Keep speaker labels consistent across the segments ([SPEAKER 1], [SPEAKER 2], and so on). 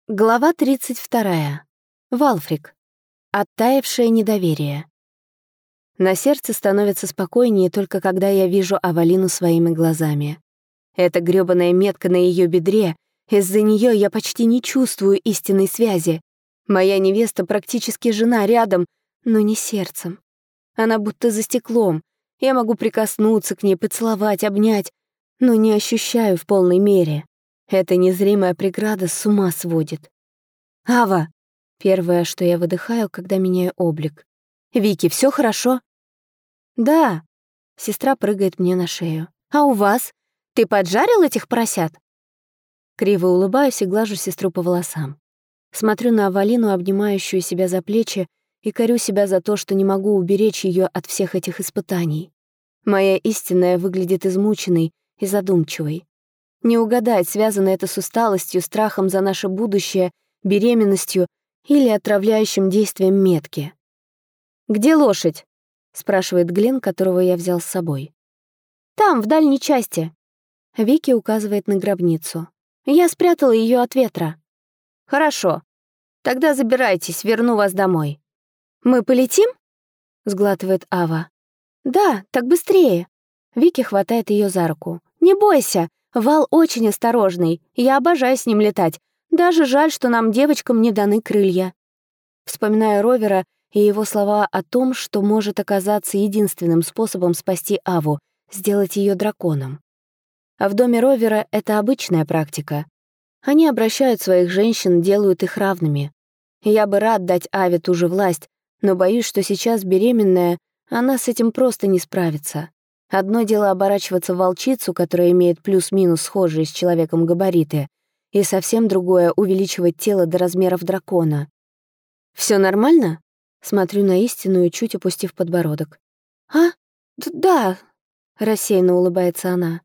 [SPEAKER 1] Глава 32. Валфрик. Оттаившее недоверие. На сердце становится спокойнее только когда я вижу Авалину своими глазами. Эта грёбаная метка на ее бедре, из-за нее я почти не чувствую истинной связи. Моя невеста практически жена рядом, но не сердцем. Она будто за стеклом. Я могу прикоснуться к ней, поцеловать, обнять, но не ощущаю в полной мере. Эта незримая преграда с ума сводит. «Ава!» — первое, что я выдыхаю, когда меняю облик. «Вики, все хорошо?» «Да». Сестра прыгает мне на шею. «А у вас? Ты поджарил этих поросят?» Криво улыбаюсь и глажу сестру по волосам. Смотрю на Авалину, обнимающую себя за плечи, и корю себя за то, что не могу уберечь ее от всех этих испытаний. Моя истинная выглядит измученной и задумчивой. Не угадать, связано это с усталостью, страхом за наше будущее, беременностью или отравляющим действием метки. «Где лошадь?» — спрашивает Глен, которого я взял с собой. «Там, в дальней части». Вики указывает на гробницу. «Я спрятала ее от ветра». «Хорошо. Тогда забирайтесь, верну вас домой». «Мы полетим?» — сглатывает Ава. «Да, так быстрее». Вики хватает ее за руку. «Не бойся. Вал очень осторожный, я обожаю с ним летать. Даже жаль, что нам, девочкам, не даны крылья». Вспоминаю Ровера и его слова о том, что может оказаться единственным способом спасти Аву — сделать ее драконом. А в доме Ровера это обычная практика. Они обращают своих женщин, делают их равными. Я бы рад дать Аве ту же власть, но боюсь, что сейчас беременная, она с этим просто не справится. Одно дело оборачиваться в волчицу, которая имеет плюс-минус схожие с человеком габариты, и совсем другое — увеличивать тело до размеров дракона. «Всё нормально?» — смотрю на истинную, чуть опустив подбородок. «А? Да», — рассеянно улыбается она.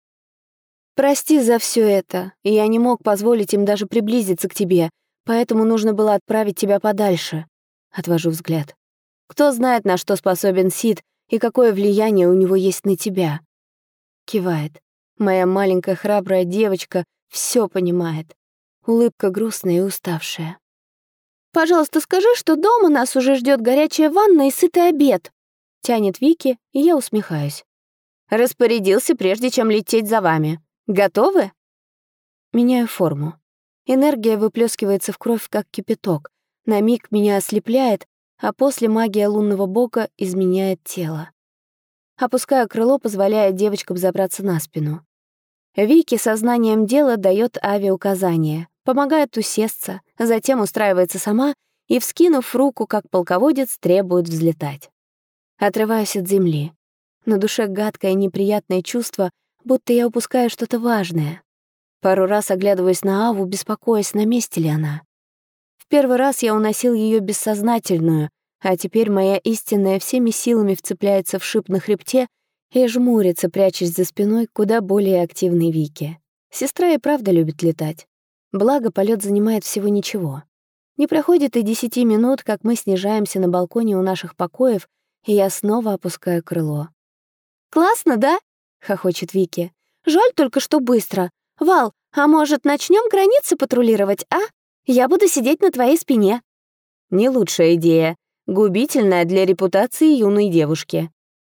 [SPEAKER 1] «Прости за всё это. Я не мог позволить им даже приблизиться к тебе, поэтому нужно было отправить тебя подальше». Отвожу взгляд. «Кто знает, на что способен Сид, и какое влияние у него есть на тебя?» Кивает. Моя маленькая храбрая девочка всё понимает. Улыбка грустная и уставшая. «Пожалуйста, скажи, что дома нас уже ждёт горячая ванна и сытый обед», — тянет Вики, и я усмехаюсь. «Распорядился, прежде чем лететь за вами. Готовы?» Меняю форму. Энергия выплескивается в кровь, как кипяток. На миг меня ослепляет, а после магия лунного бога изменяет тело. Опускаю крыло, позволяя девочкам забраться на спину. Вики сознанием дела дает Аве указания, помогает усесться, затем устраивается сама и, вскинув руку, как полководец, требует взлетать. Отрываюсь от земли. На душе гадкое неприятное чувство, будто я упускаю что-то важное. Пару раз оглядываюсь на Аву, беспокоясь, на месте ли она. В первый раз я уносил ее бессознательную, а теперь моя истинная всеми силами вцепляется в шип на хребте и жмурится, прячась за спиной куда более активной Вики. Сестра и правда любит летать. Благо, полет занимает всего ничего. Не проходит и 10 минут, как мы снижаемся на балконе у наших покоев, и я снова опускаю крыло. «Классно, да?» — хохочет Вики. «Жаль только, что быстро. Вал, а может, начнем границы патрулировать, а? Я буду сидеть на твоей спине». «Не лучшая идея. Губительная для репутации юной девушки».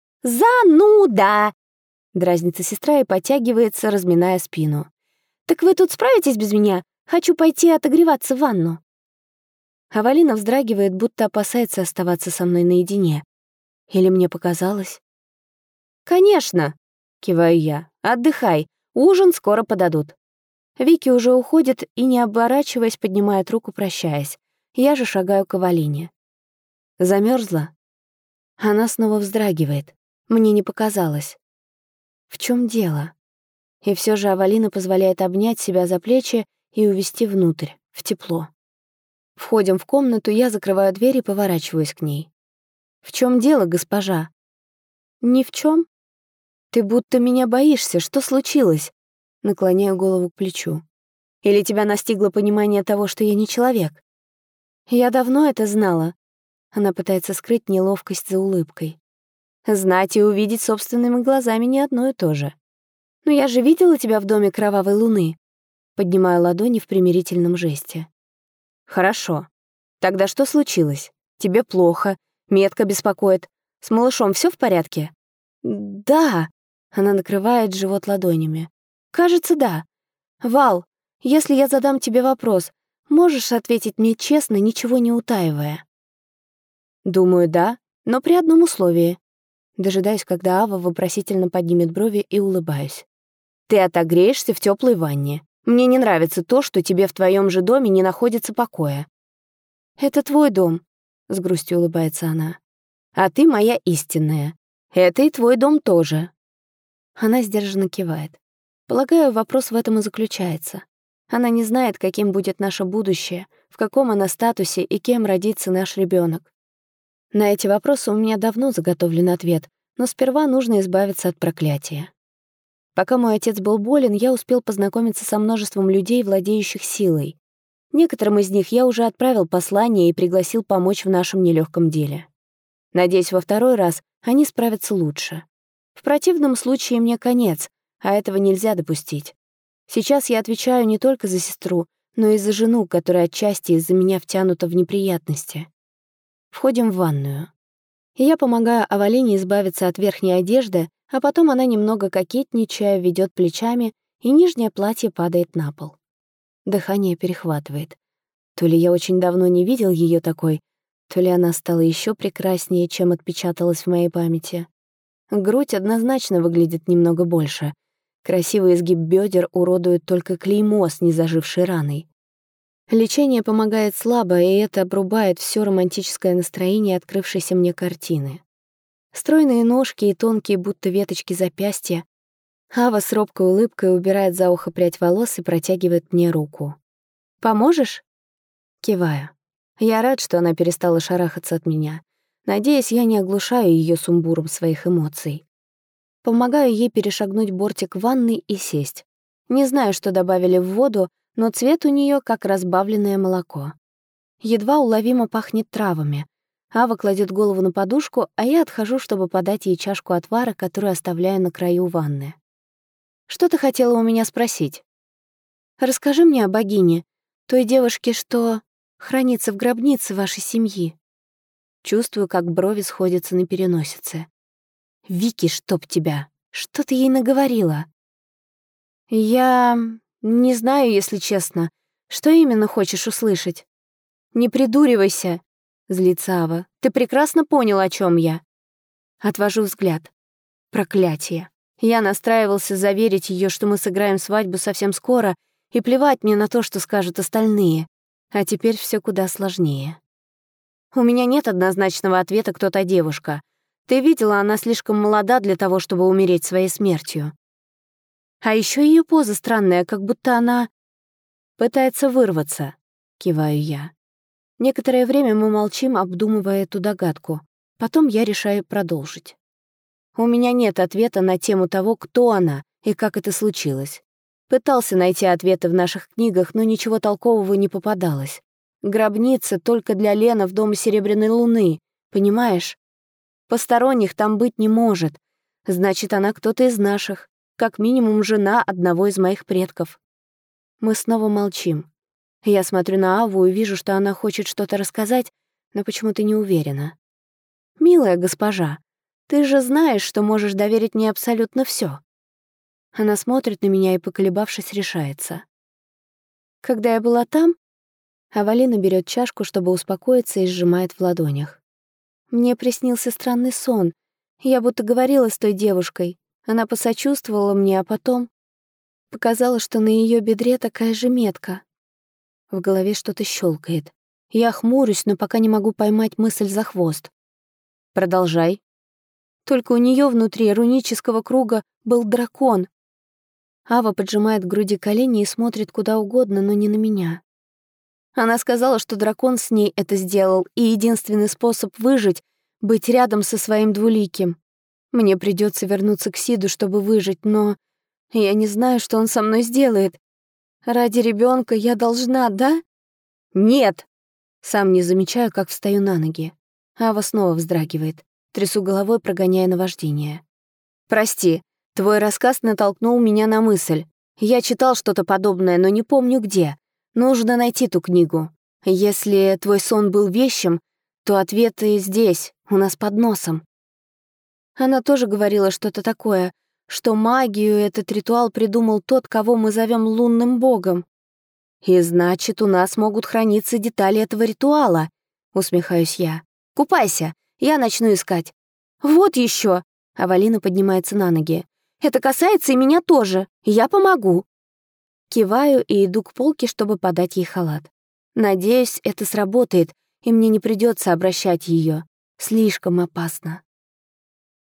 [SPEAKER 1] «Зануда!» — дразнится сестра и подтягивается, разминая спину. «Так вы тут справитесь без меня? Хочу пойти отогреваться в ванну». Авалина вздрагивает, будто опасается оставаться со мной наедине. Или мне показалось? «Конечно!» — киваю я. «Отдыхай. Ужин скоро подадут». Вики уже уходит и, не оборачиваясь, поднимает руку, прощаясь. Я же шагаю к Авалине. Замерзла? Она снова вздрагивает. Мне не показалось. В чем дело? И все же Авалина позволяет обнять себя за плечи и увести внутрь, в тепло. Входим в комнату, я закрываю дверь и поворачиваюсь к ней. «В чем дело, госпожа?» «Ни в чем. Ты будто меня боишься. Что случилось?» Наклоняю голову к плечу. «Или тебя настигло понимание того, что я не человек?» «Я давно это знала». Она пытается скрыть неловкость за улыбкой. «Знать и увидеть собственными глазами не одно и то же. Но я же видела тебя в доме Кровавой Луны». Поднимаю ладони в примирительном жесте. Хорошо. Тогда что случилось? Тебе плохо, метка беспокоит. С малышом все в порядке? Да. Она накрывает живот ладонями. Кажется, да. Вал, если я задам тебе вопрос, можешь ответить мне честно, ничего не утаивая? Думаю, да, но при одном условии. Дожидаюсь, когда Ава вопросительно поднимет брови, и улыбаюсь. Ты отогреешься в теплой ванне. Мне не нравится то, что тебе в твоем же доме не находится покоя. Это твой дом, с грустью улыбается она. А ты моя истинная. Это и твой дом тоже. Она сдержанно кивает. Полагаю, вопрос в этом и заключается. Она не знает, каким будет наше будущее, в каком она статусе и кем родится наш ребенок. На эти вопросы у меня давно заготовлен ответ, но сперва нужно избавиться от проклятия. Пока мой отец был болен, я успел познакомиться со множеством людей, владеющих силой. Некоторым из них я уже отправил послание и пригласил помочь в нашем нелегком деле. Надеюсь, во второй раз они справятся лучше. В противном случае мне конец, а этого нельзя допустить. Сейчас я отвечаю не только за сестру, но и за жену, которая отчасти из-за меня втянута в неприятности. Входим в ванную. Я помогаю Авалине избавиться от верхней одежды, а потом она, немного кокетничая, ведет плечами, и нижнее платье падает на пол. Дыхание перехватывает. То ли я очень давно не видел ее такой, то ли она стала еще прекраснее, чем отпечаталась в моей памяти. Грудь однозначно выглядит немного больше. Красивый изгиб бедер уродует только клеймо с незажившей раной. Лечение помогает слабо, и это обрубает все романтическое настроение открывшейся мне картины. Стройные ножки и тонкие, будто веточки запястья. Ава с робкой улыбкой убирает за ухо прядь волос и протягивает мне руку. «Поможешь?» Киваю. Я рад, что она перестала шарахаться от меня. Надеюсь, я не оглушаю ее сумбуром своих эмоций. Помогаю ей перешагнуть бортик ванной и сесть. Не знаю, что добавили в воду, но цвет у нее как разбавленное молоко. Едва уловимо пахнет травами. Ава кладет голову на подушку, а я отхожу, чтобы подать ей чашку отвара, которую оставляю на краю ванны. «Что ты хотела у меня спросить?» «Расскажи мне о богине, той девушке, что хранится в гробнице вашей семьи». Чувствую, как брови сходятся на переносице. «Вики, чтоб тебя! Что ты ей наговорила?» «Я не знаю, если честно. Что именно хочешь услышать?» «Не придуривайся», — злится Ава. «Ты прекрасно понял, о чем я». Отвожу взгляд. Проклятие. Я настраивался заверить ее, что мы сыграем свадьбу совсем скоро, и плевать мне на то, что скажут остальные. А теперь все куда сложнее. У меня нет однозначного ответа, кто та девушка. Ты видела, она слишком молода для того, чтобы умереть своей смертью. А еще ее поза странная, как будто она пытается вырваться, киваю я. Некоторое время мы молчим, обдумывая эту догадку. Потом я решаю продолжить. У меня нет ответа на тему того, кто она и как это случилось. Пытался найти ответы в наших книгах, но ничего толкового не попадалось. Гробница только для Лены в доме Серебряной Луны, понимаешь? Посторонних там быть не может. Значит, она кто-то из наших, как минимум жена одного из моих предков. Мы снова молчим. Я смотрю на Аву и вижу, что она хочет что-то рассказать, но почему-то не уверена. «Милая госпожа, ты же знаешь, что можешь доверить мне абсолютно все. Она смотрит на меня и, поколебавшись, решается. Когда я была там, Авалина берет чашку, чтобы успокоиться, и сжимает в ладонях. Мне приснился странный сон. Я будто говорила с той девушкой. Она посочувствовала мне, а потом показала, что на ее бедре такая же метка. В голове что-то щелкает. Я хмурюсь, но пока не могу поймать мысль за хвост. Продолжай. Только у нее внутри рунического круга был дракон. Ава поджимает к груди колени и смотрит куда угодно, но не на меня. Она сказала, что дракон с ней это сделал, и единственный способ выжить — быть рядом со своим двуликим. Мне придется вернуться к Сиду, чтобы выжить, но я не знаю, что он со мной сделает. Ради ребенка я должна, да? Нет! Сам не замечаю, как встаю на ноги. Ава снова вздрагивает. Трясу головой, прогоняя наваждение. «Прости, твой рассказ натолкнул меня на мысль. Я читал что-то подобное, но не помню где. Нужно найти ту книгу. Если твой сон был вещим, то ответы здесь, у нас под носом. Она тоже говорила что-то такое, что магию этот ритуал придумал тот, кого мы зовем лунным богом. И значит, у нас могут храниться детали этого ритуала, усмехаюсь я. Купайся, я начну искать. Вот еще! Авалина поднимается на ноги. Это касается и меня тоже, я помогу. Киваю и иду к полке, чтобы подать ей халат. Надеюсь, это сработает, и мне не придется обращать ее. Слишком опасно.